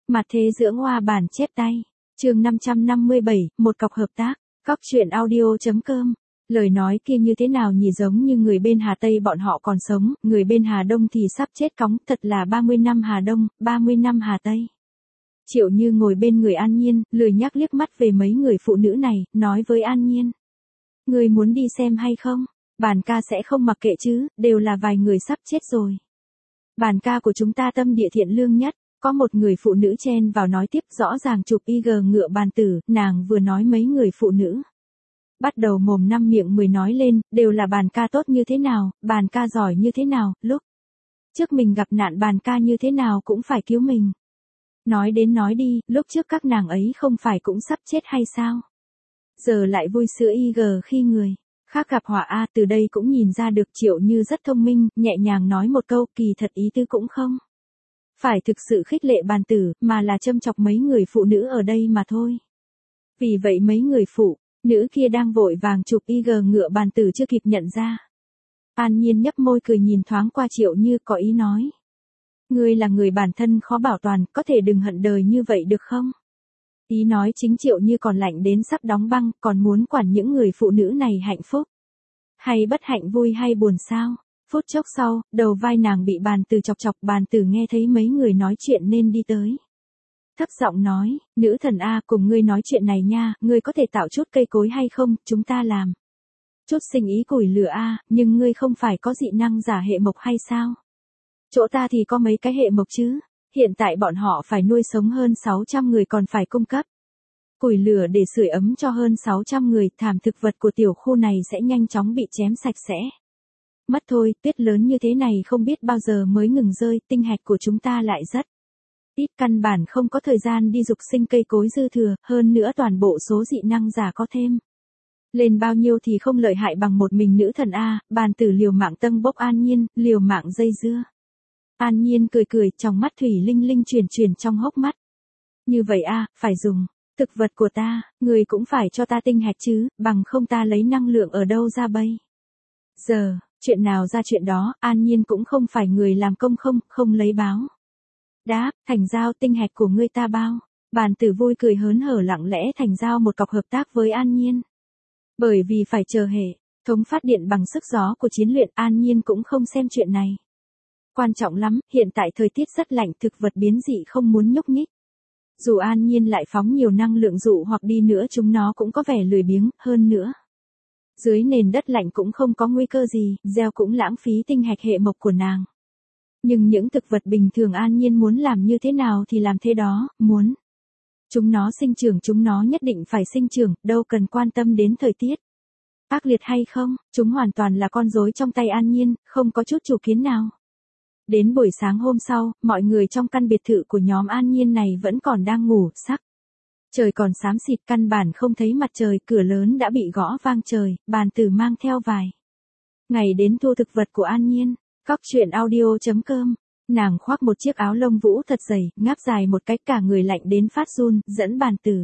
Mặt thế dưỡng hoa bản chép tay. Chương 557, một cọc hợp tác. Cóc truyện audio.com. Lời nói kia như thế nào nhỉ, giống như người bên Hà Tây bọn họ còn sống, người bên Hà Đông thì sắp chết cóng, thật là 30 năm Hà Đông, 30 năm Hà Tây. Triệu Như ngồi bên người An Nhiên, lười nhắc liếc mắt về mấy người phụ nữ này, nói với An Nhiên. Người muốn đi xem hay không? Bản ca sẽ không mặc kệ chứ, đều là vài người sắp chết rồi. Bản ca của chúng ta tâm địa thiện lương nhất. Có một người phụ nữ chen vào nói tiếp, rõ ràng chụp IG ngựa bàn tử, nàng vừa nói mấy người phụ nữ. Bắt đầu mồm năm miệng 10 nói lên, đều là bàn ca tốt như thế nào, bàn ca giỏi như thế nào, lúc trước mình gặp nạn bàn ca như thế nào cũng phải cứu mình. Nói đến nói đi, lúc trước các nàng ấy không phải cũng sắp chết hay sao? Giờ lại vui sữa IG khi người khác gặp họa a, từ đây cũng nhìn ra được Triệu Như rất thông minh, nhẹ nhàng nói một câu, kỳ thật ý tư cũng không phải thực sự khích lệ bàn tử, mà là châm chọc mấy người phụ nữ ở đây mà thôi. Vì vậy mấy người phụ nữ kia đang vội vàng chụp IG ngựa bàn tử chưa kịp nhận ra. An Nhiên nhấp môi cười nhìn thoáng qua Triệu Như, có ý nói. Ngươi là người bản thân khó bảo toàn, có thể đừng hận đời như vậy được không? Ý nói chính Triệu Như còn lạnh đến sắp đóng băng, còn muốn quản những người phụ nữ này hạnh phúc hay bất hạnh, vui hay buồn sao? Phút chốc sau, đầu vai nàng bị bàn tử chọc chọc, bàn tử nghe thấy mấy người nói chuyện nên đi tới. Thấp giọng nói, nữ thần A, cùng ngươi nói chuyện này nha, ngươi có thể tạo chút cây cối hay không, chúng ta làm chút sinh ý củi lửa A, nhưng ngươi không phải có dị năng giả hệ mộc hay sao? Chỗ ta thì có mấy cái hệ mộc chứ, hiện tại bọn họ phải nuôi sống hơn 600 người, còn phải cung cấp củi lửa để sưởi ấm cho hơn 600 người, thảm thực vật của tiểu khu này sẽ nhanh chóng bị chém sạch sẽ. Mất thôi, tuyết lớn như thế này không biết bao giờ mới ngừng rơi, tinh hạch của chúng ta lại rất ít, căn bản không có thời gian đi dục sinh cây cối dư thừa, hơn nữa toàn bộ số dị năng giả có thêm lên bao nhiêu thì không lợi hại bằng một mình nữ thần A, bàn tử liều mạng tâng bốc An Nhiên, liều mạng dây dưa. An Nhiên cười cười, trong mắt thủy linh linh chuyển trong hốc mắt. Như vậy A, phải dùng thực vật của ta, người cũng phải cho ta tinh hạch chứ, bằng không ta lấy năng lượng ở đâu ra bây giờ? Chuyện nào ra chuyện đó, An Nhiên cũng không phải người làm công không lấy báo đáp, thành giao tinh hạch của ngươi ta bao. Bàn tử vui cười hớn hở lặng lẽ thành giao một cọc hợp tác với An Nhiên. Bởi vì phải chờ hệ thống phát điện bằng sức gió của chiến luyện, An Nhiên cũng không xem chuyện này quan trọng lắm, hiện tại thời tiết rất lạnh, thực vật biến dị không muốn nhúc nhích. Dù An Nhiên lại phóng nhiều năng lượng dụ hoặc đi nữa chúng nó cũng có vẻ lười biếng, hơn nữa dưới nền đất lạnh cũng không có nguy cơ gì, gieo cũng lãng phí tinh hạch hệ mộc của nàng. Nhưng những thực vật bình thường An Nhiên muốn làm như thế nào thì làm thế đó, muốn chúng nó sinh trưởng chúng nó nhất định phải sinh trưởng, đâu cần quan tâm đến thời tiết ác liệt hay không, chúng hoàn toàn là con rối trong tay An Nhiên, không có chút chủ kiến nào. Đến buổi sáng hôm sau, mọi người trong căn biệt thự của nhóm An Nhiên này vẫn còn đang ngủ, sắc trời còn xám xịt, căn bản không thấy mặt trời, cửa lớn đã bị gõ vang trời, bàn tử mang theo vài ngày đến thu thực vật của An Nhiên. Cóc truyện audio.com. Nàng khoác một chiếc áo lông vũ thật dày, ngáp dài một cách, cả người lạnh đến phát run, dẫn bàn tử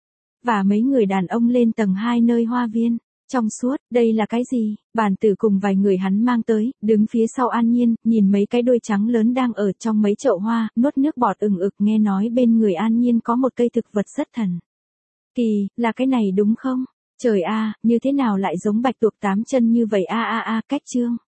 và mấy người đàn ông lên tầng 2 nơi hoa viên. Trong suốt, đây là cái gì? Bàn tử cùng vài người hắn mang tới, đứng phía sau An Nhiên, nhìn mấy cái đuôi trắng lớn đang ở trong mấy chậu hoa, nuốt nước bọt ừng ực, nghe nói bên người An Nhiên có một cây thực vật rất thần kỳ, là cái này đúng không? Trời a, như thế nào lại giống bạch tuộc 8 chân như vậy a, cách chương.